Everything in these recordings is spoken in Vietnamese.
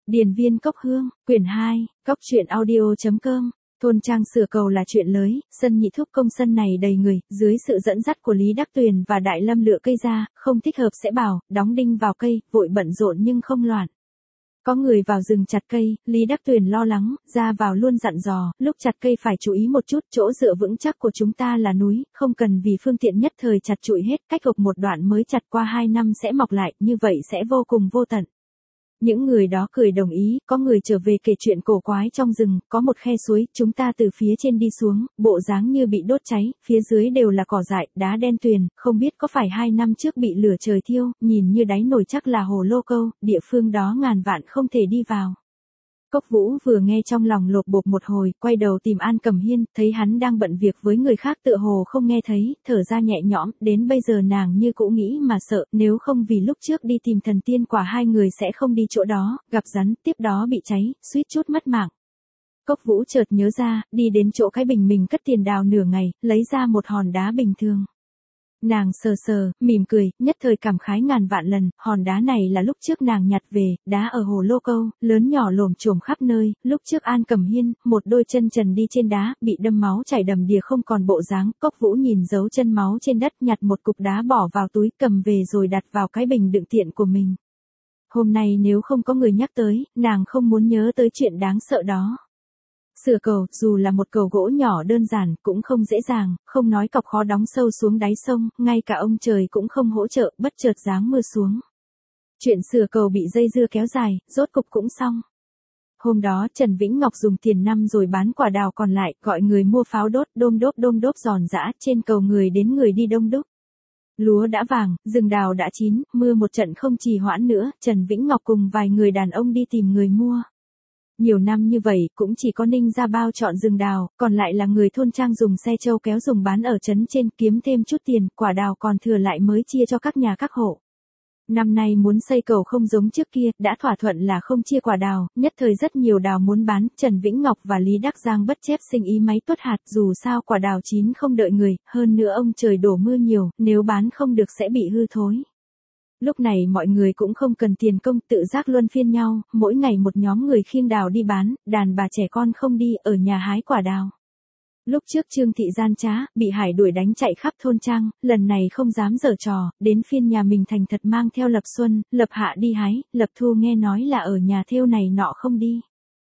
Điền viên cốc hương, quyển 2, cốc truyện audio.com. Thôn trang sửa cầu là chuyện lớn, sân nhị thúc công sân này đầy người, dưới sự dẫn dắt của Lý Đắc Tuyền và Đại Lâm lựa cây ra, không thích hợp sẽ bảo, đóng đinh vào cây, vội bận rộn nhưng không loạn. Có người vào rừng chặt cây, Lý Đắc Tuyền lo lắng, ra vào luôn dặn dò, lúc chặt cây phải chú ý một chút, chỗ dựa vững chắc của chúng ta là núi, không cần vì phương tiện nhất thời chặt trụi hết, cách gộc một đoạn mới chặt qua 2 năm sẽ mọc lại, như vậy sẽ vô cùng vô tận. Những người đó cười đồng ý, có người trở về kể chuyện cổ quái trong rừng, có một khe suối, chúng ta từ phía trên đi xuống, bộ dáng như bị đốt cháy, phía dưới đều là cỏ dại, đá đen tuyền, không biết có phải 2 năm trước bị lửa trời thiêu, nhìn như đáy nồi chắc là hồ lô câu, địa phương đó ngàn vạn không thể đi vào. Cốc Vũ vừa nghe trong lòng lột bột một hồi, quay đầu tìm An Cẩm Hiên, thấy hắn đang bận việc với người khác tựa hồ không nghe thấy, thở ra nhẹ nhõm, đến bây giờ nàng như cũ nghĩ mà sợ, nếu không vì lúc trước đi tìm thần tiên quả hai người sẽ không đi chỗ đó, gặp rắn, tiếp đó bị cháy, suýt chút mất mạng. Cốc Vũ chợt nhớ ra, đi đến chỗ cái bình mình cất tiền đào nửa ngày, lấy ra một hòn đá bình thường. Nàng sờ sờ, mỉm cười, nhất thời cảm khái ngàn vạn lần, hòn đá này là lúc trước nàng nhặt về, đá ở hồ lô câu, lớn nhỏ lồm chồm khắp nơi, lúc trước An Cẩm Hiên, một đôi chân trần đi trên đá, bị đâm máu chảy đầm đìa không còn bộ dáng, Cốc Vũ nhìn dấu chân máu trên đất, nhặt một cục đá bỏ vào túi, cầm về rồi đặt vào cái bình đựng tiện của mình. Hôm nay nếu không có người nhắc tới, nàng không muốn nhớ tới chuyện đáng sợ đó. Sửa cầu, dù là một cầu gỗ nhỏ đơn giản, cũng không dễ dàng, không nói cọc khó đóng sâu xuống đáy sông, ngay cả ông trời cũng không hỗ trợ, bất chợt giáng mưa xuống. Chuyện sửa cầu bị dây dưa kéo dài, rốt cục cũng xong. Hôm đó Trần Vĩnh Ngọc dùng tiền năm rồi bán quả đào còn lại, gọi người mua pháo đốt, đôm đốp giòn giã, trên cầu người đến người đi đông đúc. Lúa đã vàng, rừng đào đã chín, mưa một trận không trì hoãn nữa, Trần Vĩnh Ngọc cùng vài người đàn ông đi tìm người mua. Nhiều năm như vậy, cũng chỉ có Ninh Gia Bao chọn rừng đào, còn lại là người thôn trang dùng xe trâu kéo dùng bán ở trấn trên, kiếm thêm chút tiền, quả đào còn thừa lại mới chia cho các nhà các hộ. Năm nay muốn xây cầu không giống trước kia, đã thỏa thuận là không chia quả đào, nhất thời rất nhiều đào muốn bán, Trần Vĩnh Ngọc và Lý Đắc Giang bất chép sinh ý máy tuốt hạt, dù sao quả đào chín không đợi người, hơn nữa ông trời đổ mưa nhiều, nếu bán không được sẽ bị hư thối. Lúc này mọi người cũng không cần tiền công, tự giác luân phiên nhau, mỗi ngày một nhóm người khiêng đào đi bán, đàn bà trẻ con không đi, ở nhà hái quả đào. Lúc trước Trương Thị gian trá, bị Hải đuổi đánh chạy khắp thôn trang, lần này không dám giở trò, đến phiên nhà mình thành thật mang theo Lập Xuân, Lập Hạ đi hái, Lập Thu nghe nói là ở nhà thêu này nọ không đi.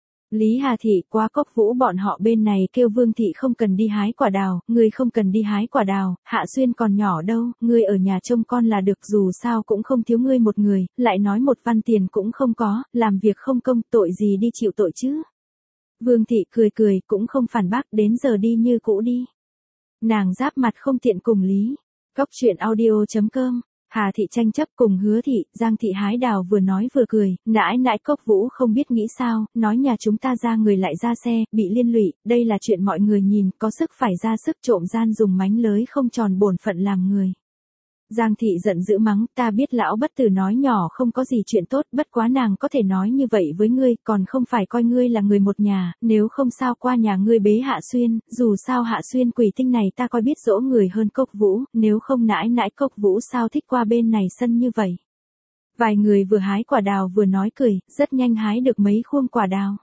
Lý Hà Thị qua Cốc Vũ bọn họ bên này kêu Vương Thị không cần đi hái quả đào, ngươi không cần đi hái quả đào, Hạ Xuyên còn nhỏ đâu, ngươi ở nhà trông con là được, dù sao cũng không thiếu ngươi một người, lại nói một văn tiền cũng không có, làm việc không công, tội gì đi chịu tội chứ. Vương Thị cười cũng không phản bác, đến giờ đi như cũ đi. Nàng giáp mặt không tiện cùng Lý. Cốc truyện audio.com. Hà Thị tranh chấp cùng Hứa Thị, Giang Thị hái đào vừa nói vừa cười, nãi Cốc Vũ không biết nghĩ sao, nói nhà chúng ta ra người lại ra xe, bị liên lụy, đây là chuyện mọi người nhìn, có sức phải ra sức, trộm gian dùng mánh lới không tròn bổn phận làm người. Giang Thị giận dữ mắng, ta biết lão bất tử nói nhỏ không có gì chuyện tốt, bất quá nàng có thể nói như vậy với ngươi, còn không phải coi ngươi là người một nhà, nếu không sao qua nhà ngươi bế Hạ Xuyên, dù sao Hạ Xuyên quỷ tinh này ta coi biết dỗ người hơn Cốc Vũ, nếu không nãi Cốc Vũ sao thích qua bên này sân như vậy. Vài người vừa hái quả đào vừa nói cười, rất nhanh hái được mấy khuôn quả đào.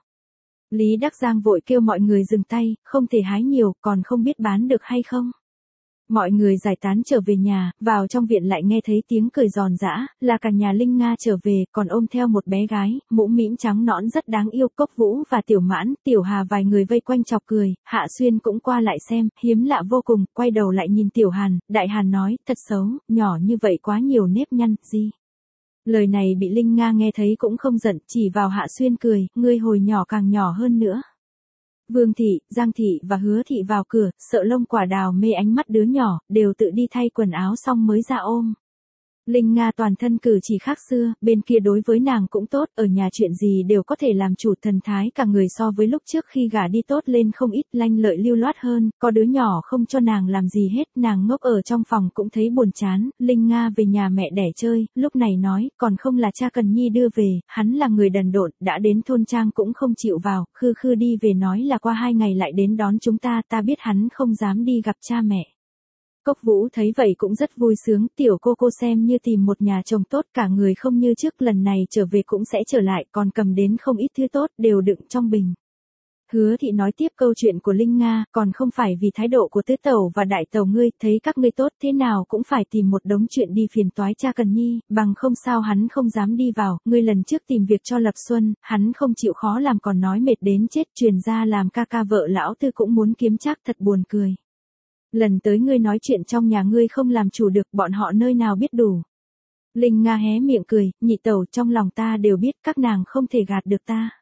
Lý Đắc Giang vội kêu mọi người dừng tay, không thể hái nhiều, còn không biết bán được hay không. Mọi người giải tán trở về nhà, vào trong viện lại nghe thấy tiếng cười giòn giã, là cả nhà Linh Nga trở về, còn ôm theo một bé gái, mũm mĩm trắng nõn rất đáng yêu. Cốc Vũ và Tiểu Mãn, Tiểu Hà vài người vây quanh chọc cười, Hạ Xuyên cũng qua lại xem, hiếm lạ vô cùng, quay đầu lại nhìn Tiểu Hàn, Đại Hàn nói, thật xấu, nhỏ như vậy quá nhiều nếp nhăn, gì. Lời này bị Linh Nga nghe thấy cũng không giận, chỉ vào Hạ Xuyên cười, ngươi hồi nhỏ càng nhỏ hơn nữa. Vương Thị, Giang Thị và Hứa Thị vào cửa, sợ lông quả đào mê ánh mắt đứa nhỏ, đều tự đi thay quần áo xong mới ra ôm. Linh Nga toàn thân cử chỉ khác xưa, bên kia đối với nàng cũng tốt, ở nhà chuyện gì đều có thể làm chủ, thần thái cả người so với lúc trước khi gả đi tốt lên không ít, lanh lợi lưu loát hơn, có đứa nhỏ không cho nàng làm gì hết, nàng ngốc ở trong phòng cũng thấy buồn chán. Linh Nga về nhà mẹ đẻ chơi, lúc này nói, còn không là cha Cần Nhi đưa về, hắn là người đần độn, đã đến thôn trang cũng không chịu vào, khư đi về nói là qua 2 ngày lại đến đón chúng ta, ta biết hắn không dám đi gặp cha mẹ. Cốc Vũ thấy vậy cũng rất vui sướng, tiểu cô xem như tìm một nhà chồng tốt, cả người không như trước, lần này trở về cũng sẽ trở lại, còn cầm đến không ít thứ tốt, đều đựng trong bình. Hứa Thị nói tiếp câu chuyện của Linh Nga, còn không phải vì thái độ của tứ tẩu và đại tẩu ngươi, thấy các ngươi tốt thế nào cũng phải tìm một đống chuyện đi phiền toái cha Cần Nhi, bằng không sao hắn không dám đi vào, ngươi lần trước tìm việc cho Lập Xuân, hắn không chịu khó làm còn nói mệt đến chết, truyền ra làm ca ca vợ lão tư cũng muốn kiếm trác, thật buồn cười. Lần tới ngươi nói chuyện trong nhà ngươi không làm chủ được, bọn họ nơi nào biết đủ. Linh Nga hé miệng cười, nhị tẩu, trong lòng ta đều biết, các nàng không thể gạt được ta.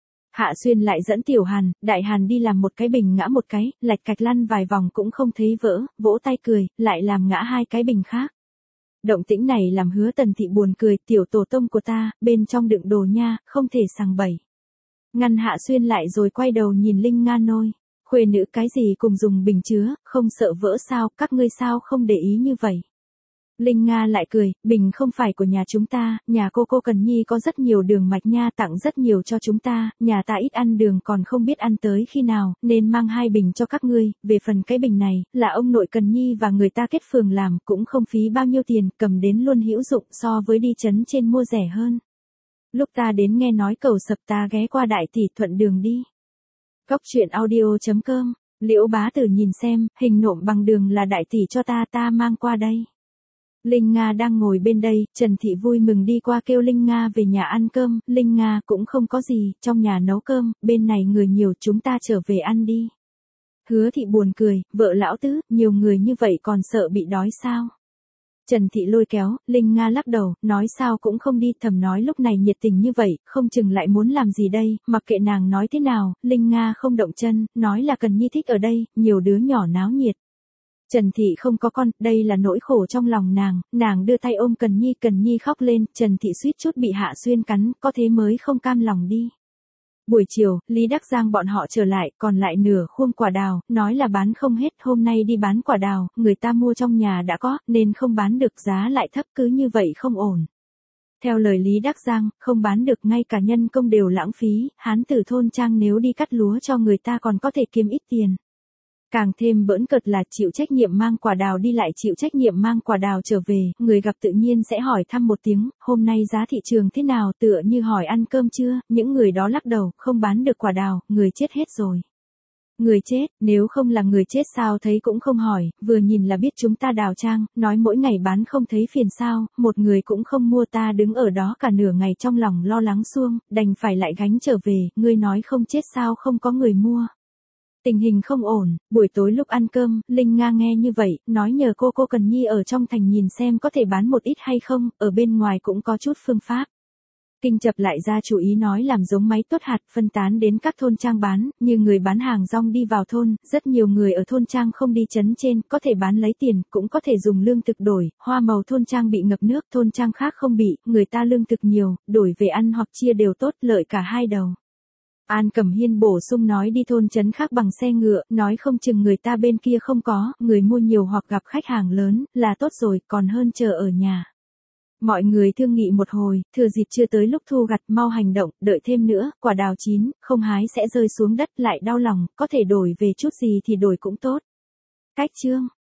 Hạ Xuyên lại dẫn Tiểu Hàn, Đại Hàn đi làm một cái bình ngã một cái, lạch cạch lăn vài vòng cũng không thấy vỡ, vỗ tay cười, lại làm ngã hai cái bình khác. Động tĩnh này làm Hứa Tần Thị buồn cười, tiểu tổ tông của ta, bên trong đựng đồ nha, không thể sằng bậy. Ngăn Hạ Xuyên lại rồi quay đầu nhìn Linh Nga nôi. Khuê nữ cái gì cùng dùng bình chứa, không sợ vỡ sao, các ngươi sao không để ý như vậy. Linh Nga lại cười, bình không phải của nhà chúng ta, nhà cô Cần Nhi có rất nhiều đường mạch nha, tặng rất nhiều cho chúng ta, nhà ta ít ăn đường còn không biết ăn tới khi nào, nên mang 2 bình cho các ngươi, về phần cái bình này, là ông nội Cần Nhi và người ta kết phường làm, cũng không phí bao nhiêu tiền, cầm đến luôn hữu dụng so với đi trấn trên mua rẻ hơn. Lúc ta đến nghe nói cầu sập ta ghé qua Đại Tỷ thuận đường đi. Cóc truyện audio.com, Liễu Bá Tử nhìn xem, hình nộm bằng đường là Đại Tỷ cho ta mang qua đây. Linh Nga đang ngồi bên đây, Trần Thị vui mừng đi qua kêu Linh Nga về nhà ăn cơm, Linh Nga cũng không có gì, trong nhà nấu cơm, bên này người nhiều chúng ta trở về ăn đi. Hứa Thị buồn cười, vợ lão tứ, nhiều người như vậy còn sợ bị đói sao? Trần Thị lôi kéo, Linh Nga lắc đầu, nói sao cũng không đi, thầm nói lúc này nhiệt tình như vậy, không chừng lại muốn làm gì đây, mặc kệ nàng nói thế nào, Linh Nga không động chân, nói là Cần Nhi thích ở đây, nhiều đứa nhỏ náo nhiệt. Trần Thị không có con, đây là nỗi khổ trong lòng nàng đưa tay ôm Cần Nhi khóc lên, Trần Thị suýt chút bị Hạ Xuyên cắn, có thế mới không cam lòng đi. Buổi chiều, Lý Đắc Giang bọn họ trở lại, còn lại nửa khuôn quả đào, nói là bán không hết, hôm nay đi bán quả đào, người ta mua trong nhà đã có, nên không bán được, giá lại thấp, cứ như vậy không ổn. Theo lời Lý Đắc Giang, không bán được, ngay cả nhân công đều lãng phí, hán tử thôn Trang nếu đi cắt lúa cho người ta còn có thể kiếm ít tiền. Càng thêm bỡn cợt là chịu trách nhiệm mang quả đào đi lại chịu trách nhiệm mang quả đào trở về, người gặp tự nhiên sẽ hỏi thăm một tiếng, hôm nay giá thị trường thế nào, tựa như hỏi ăn cơm chưa, những người đó lắc đầu, không bán được quả đào, người chết hết rồi. Người chết, nếu không là người chết sao thấy cũng không hỏi, vừa nhìn là biết chúng ta đào trang, nói mỗi ngày bán không thấy phiền sao, một người cũng không mua, ta đứng ở đó cả nửa ngày trong lòng lo lắng xuông, đành phải lại gánh trở về, ngươi nói không chết sao không có người mua. Tình hình không ổn, buổi tối lúc ăn cơm, Linh Nga nghe như vậy, nói nhờ cô Cần Nhi ở trong thành nhìn xem có thể bán một ít hay không, ở bên ngoài cũng có chút phương pháp. Kinh chập lại ra chủ ý nói làm giống máy tuốt hạt phân tán đến các thôn trang bán, như người bán hàng rong đi vào thôn, rất nhiều người ở thôn trang không đi trấn trên, có thể bán lấy tiền, cũng có thể dùng lương thực đổi, hoa màu thôn trang bị ngập nước, thôn trang khác không bị, người ta lương thực nhiều, đổi về ăn hoặc chia đều tốt, lợi cả hai đầu. An Cẩm Hiên bổ sung nói đi thôn trấn khác bằng xe ngựa, nói không chừng người ta bên kia không có, người mua nhiều hoặc gặp khách hàng lớn, là tốt rồi, còn hơn chờ ở nhà. Mọi người thương nghị một hồi, thừa dịp chưa tới lúc thu gặt mau hành động, đợi thêm nữa, quả đào chín, không hái sẽ rơi xuống đất lại đau lòng, có thể đổi về chút gì thì đổi cũng tốt. Cách chương